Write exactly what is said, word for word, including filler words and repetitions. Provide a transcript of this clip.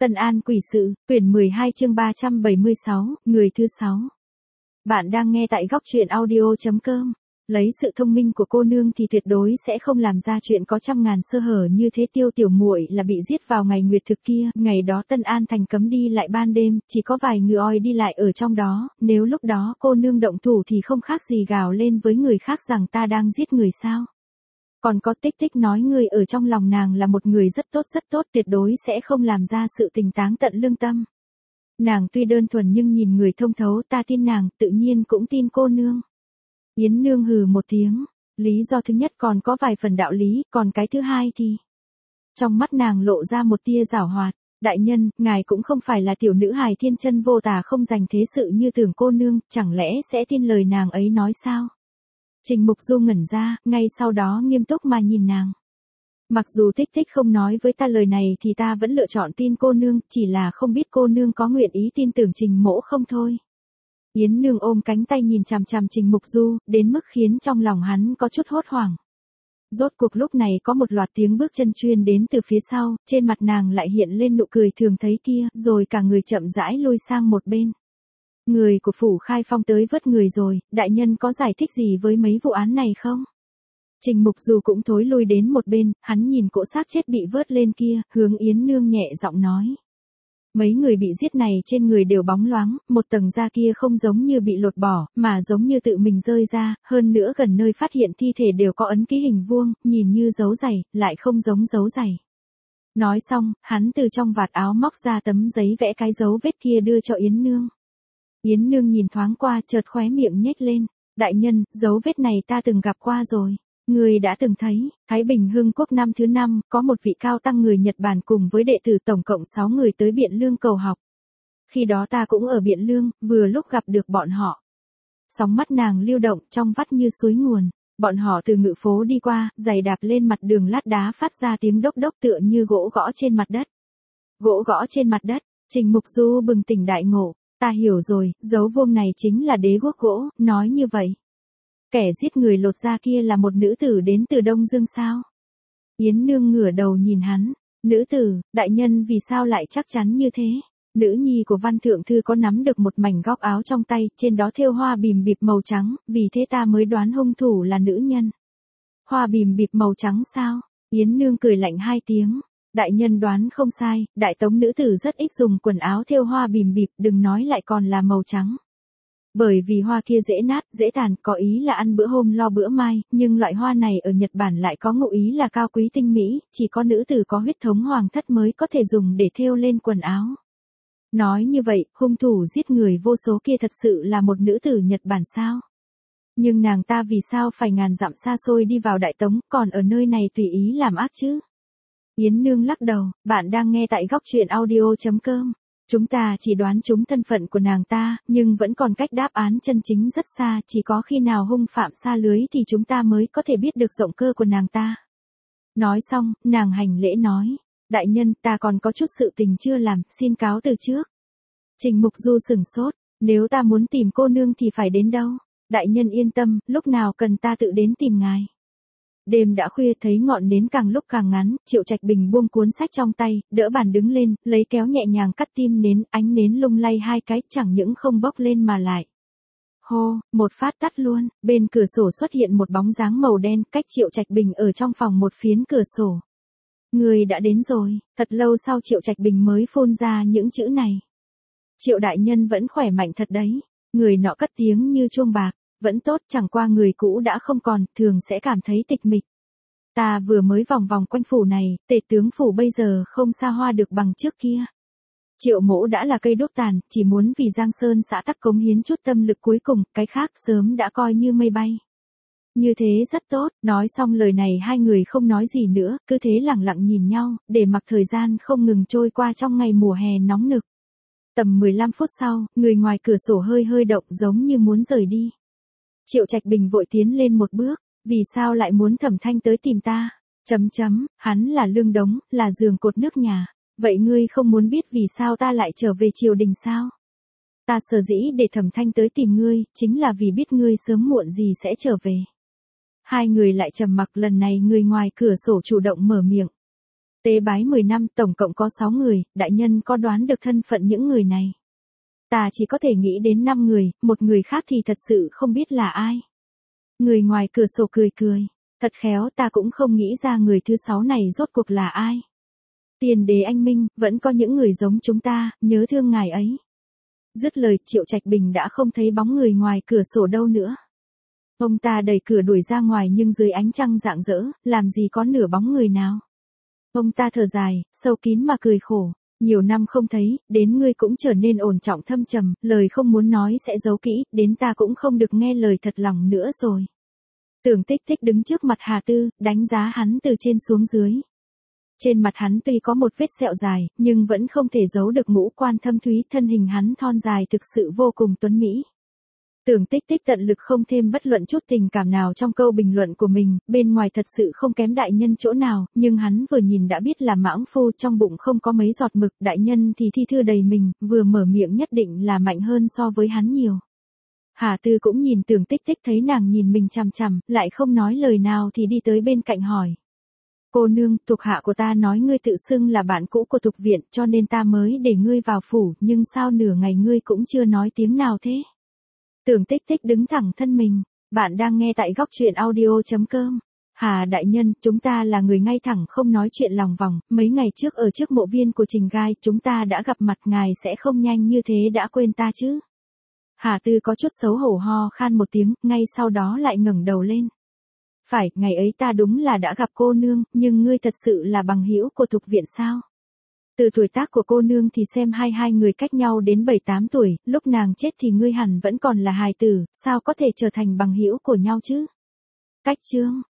Tân An Quỷ Sự, quyển mười hai chương ba trăm bảy mươi sáu, người thứ sáu. Bạn đang nghe tại góc truyện audio chấm com. Lấy sự thông minh của cô nương thì tuyệt đối sẽ không làm ra chuyện có trăm ngàn sơ hở như thế. Tiêu tiểu muội là bị giết vào ngày nguyệt thực kia, ngày đó Tân An thành cấm đi lại ban đêm, chỉ có vài người oi đi lại ở trong đó, nếu lúc đó cô nương động thủ thì không khác gì gào lên với người khác rằng ta đang giết người sao. Còn có Tích Tích nói người ở trong lòng nàng là một người rất tốt rất tốt, tuyệt đối sẽ không làm ra sự tình táng tận lương tâm. Nàng tuy đơn thuần nhưng nhìn người thông thấu, ta tin nàng, tự nhiên cũng tin cô nương. Yến Nương hừ một tiếng, lý do thứ nhất còn có vài phần đạo lý, còn cái thứ hai thì... Trong mắt nàng lộ ra một tia giảo hoạt, đại nhân, ngài cũng không phải là tiểu nữ hài thiên chân vô tà không dành thế sự như tưởng cô nương, chẳng lẽ sẽ tin lời nàng ấy nói sao? Trình Mục Du ngẩn ra, ngay sau đó nghiêm túc mà nhìn nàng. Mặc dù Tích Tích không nói với ta lời này thì ta vẫn lựa chọn tin cô nương, chỉ là không biết cô nương có nguyện ý tin tưởng Trình mỗ không thôi. Yến Nương ôm cánh tay nhìn chằm chằm Trình Mục Du, đến mức khiến trong lòng hắn có chút hốt hoảng. Rốt cuộc lúc này có một loạt tiếng bước chân truyền đến từ phía sau, trên mặt nàng lại hiện lên nụ cười thường thấy kia, rồi cả người chậm rãi lui sang một bên. Người của phủ Khai Phong tới vớt người rồi, đại nhân có giải thích gì với mấy vụ án này không? Trình Mục Du cũng thối lui đến một bên, hắn nhìn cỗ xác chết bị vớt lên kia, hướng Yến Nương nhẹ giọng nói. Mấy người bị giết này trên người đều bóng loáng, một tầng da kia không giống như bị lột bỏ, mà giống như tự mình rơi ra, hơn nữa gần nơi phát hiện thi thể đều có ấn ký hình vuông, nhìn như dấu giày, lại không giống dấu giày. Nói xong, hắn từ trong vạt áo móc ra tấm giấy vẽ cái dấu vết kia đưa cho Yến Nương. Yến Nương nhìn thoáng qua, chợt khóe miệng nhếch lên. Đại nhân, dấu vết này ta từng gặp qua rồi. Người đã từng thấy, Thái Bình Hưng Quốc năm thứ năm, có một vị cao tăng người Nhật Bản cùng với đệ tử tổng cộng sáu người tới Biện Lương cầu học. Khi đó ta cũng ở Biện Lương, vừa lúc gặp được bọn họ. Sóng mắt nàng lưu động, trong vắt như suối nguồn. Bọn họ từ ngự phố đi qua, giày đạp lên mặt đường lát đá phát ra tiếng đốc đốc tựa như gỗ gõ trên mặt đất. Gỗ gõ trên mặt đất, Trình Mục Du bừng tỉnh đại ngộ. Ta hiểu rồi, dấu vuông này chính là đế guốc gỗ, nói như vậy. Kẻ giết người lột da kia là một nữ tử đến từ Đông Dương sao? Yến Nương ngửa đầu nhìn hắn, nữ tử, đại nhân vì sao lại chắc chắn như thế? Nữ nhi của Văn Thượng Thư có nắm được một mảnh góc áo trong tay, trên đó thêu hoa bìm bịp màu trắng, vì thế ta mới đoán hung thủ là nữ nhân. Hoa bìm bịp màu trắng sao? Yến Nương cười lạnh hai tiếng. Đại nhân đoán không sai, đại tống nữ tử rất ít dùng quần áo thêu hoa bìm bịp, đừng nói lại còn là màu trắng. Bởi vì hoa kia dễ nát, dễ tàn, có ý là ăn bữa hôm lo bữa mai, nhưng loại hoa này ở Nhật Bản lại có ngụ ý là cao quý tinh mỹ, chỉ có nữ tử có huyết thống hoàng thất mới có thể dùng để thêu lên quần áo. Nói như vậy, hung thủ giết người vô số kia thật sự là một nữ tử Nhật Bản sao? Nhưng nàng ta vì sao phải ngàn dặm xa xôi đi vào Đại Tống, còn ở nơi này tùy ý làm ác chứ? Yến Nương lắc đầu, bạn đang nghe tại góc truyện audio chấm com. Chúng ta chỉ đoán trúng thân phận của nàng ta, nhưng vẫn còn cách đáp án chân chính rất xa, chỉ có khi nào hung phạm xa lưới thì chúng ta mới có thể biết được rộng cơ của nàng ta. Nói xong, nàng hành lễ nói, đại nhân, ta còn có chút sự tình chưa làm, xin cáo từ trước. Trình Mục Du sửng sốt, nếu ta muốn tìm cô nương thì phải đến đâu? Đại nhân yên tâm, lúc nào cần ta tự đến tìm ngài. Đêm đã khuya, thấy ngọn nến càng lúc càng ngắn, Triệu Trạch Bình buông cuốn sách trong tay, đỡ bàn đứng lên, lấy kéo nhẹ nhàng cắt tim nến, ánh nến lung lay hai cái, chẳng những không bốc lên mà lại. Hô, một phát tắt luôn, bên cửa sổ xuất hiện một bóng dáng màu đen, cách Triệu Trạch Bình ở trong phòng một phiến cửa sổ. Người đã đến rồi, thật lâu sau Triệu Trạch Bình mới phun ra những chữ này. Triệu đại nhân vẫn khỏe mạnh thật đấy, người nọ cất tiếng như chuông bạc. Vẫn tốt, chẳng qua người cũ đã không còn, thường sẽ cảm thấy tịch mịch. Ta vừa mới vòng vòng quanh phủ này, tể tướng phủ bây giờ không xa hoa được bằng trước kia. Triệu mỗ đã là cây đốt tàn, chỉ muốn vì Giang Sơn xã tắc cống hiến chút tâm lực cuối cùng, cái khác sớm đã coi như mây bay. Như thế rất tốt, nói xong lời này hai người không nói gì nữa, cứ thế lặng lặng nhìn nhau, để mặc thời gian không ngừng trôi qua trong ngày mùa hè nóng nực. Tầm mười lăm phút sau, người ngoài cửa sổ hơi hơi động giống như muốn rời đi. Triệu Trạch Bình vội tiến lên một bước, vì sao lại muốn Thẩm Thanh tới tìm ta? Chấm chấm, hắn là lương đống, là giường cột nước nhà. Vậy ngươi không muốn biết vì sao ta lại trở về triều đình sao? Ta sở dĩ để Thẩm Thanh tới tìm ngươi, chính là vì biết ngươi sớm muộn gì sẽ trở về. Hai người lại trầm mặc, lần này người ngoài cửa sổ chủ động mở miệng. Tế bái mười năm tổng cộng có sáu người, đại nhân có đoán được thân phận những người này? Ta chỉ có thể nghĩ đến năm người, một người khác thì thật sự không biết là ai. Người ngoài cửa sổ cười cười. Thật khéo ta cũng không nghĩ ra người thứ sáu này rốt cuộc là ai. Tiền đế anh minh, vẫn có những người giống chúng ta, nhớ thương ngài ấy. Dứt lời Triệu Trạch Bình đã không thấy bóng người ngoài cửa sổ đâu nữa. Ông ta đẩy cửa đuổi ra ngoài nhưng dưới ánh trăng rạng rỡ, làm gì có nửa bóng người nào. Ông ta thở dài, sâu kín mà cười khổ. Nhiều năm không thấy, đến ngươi cũng trở nên ổn trọng thâm trầm, lời không muốn nói sẽ giấu kỹ, đến ta cũng không được nghe lời thật lòng nữa rồi. Tưởng Tích Tích đứng trước mặt Hà Tư, đánh giá hắn từ trên xuống dưới. Trên mặt hắn tuy có một vết sẹo dài, nhưng vẫn không thể giấu được ngũ quan thâm thúy, thân hình hắn thon dài thực sự vô cùng tuấn mỹ. Tưởng Tích Tích tận lực không thêm bất luận chút tình cảm nào trong câu bình luận của mình, bên ngoài thật sự không kém đại nhân chỗ nào, nhưng hắn vừa nhìn đã biết là mãng phu, trong bụng không có mấy giọt mực, đại nhân thì thi thư đầy mình, vừa mở miệng nhất định là mạnh hơn so với hắn nhiều. Hà Tư cũng nhìn Tưởng Tích Tích, thấy nàng nhìn mình chằm chằm, lại không nói lời nào thì đi tới bên cạnh hỏi. Cô nương, thuộc hạ của ta nói ngươi tự xưng là bạn cũ của Thục Viện, cho nên ta mới để ngươi vào phủ, nhưng sao nửa ngày ngươi cũng chưa nói tiếng nào thế? Tưởng Tích Tích đứng thẳng thân mình. Bạn đang nghe tại góc truyện audio chấm com. Hà đại nhân, chúng ta là người ngay thẳng không nói chuyện lòng vòng, mấy ngày trước ở trước mộ viên của Trình Gai, chúng ta đã gặp mặt, ngài sẽ không nhanh như thế đã quên ta chứ? Hà Tư có chút xấu hổ ho khan một tiếng, ngay sau đó lại ngẩng đầu lên. Phải, ngày ấy ta đúng là đã gặp cô nương, nhưng ngươi thật sự là bằng hữu của Thục Viện sao? Từ tuổi tác của cô nương thì xem hai hai người cách nhau đến bảy tám tuổi, lúc nàng chết thì ngươi hẳn vẫn còn là hài tử, sao có thể trở thành bằng hữu của nhau chứ? Cách chương,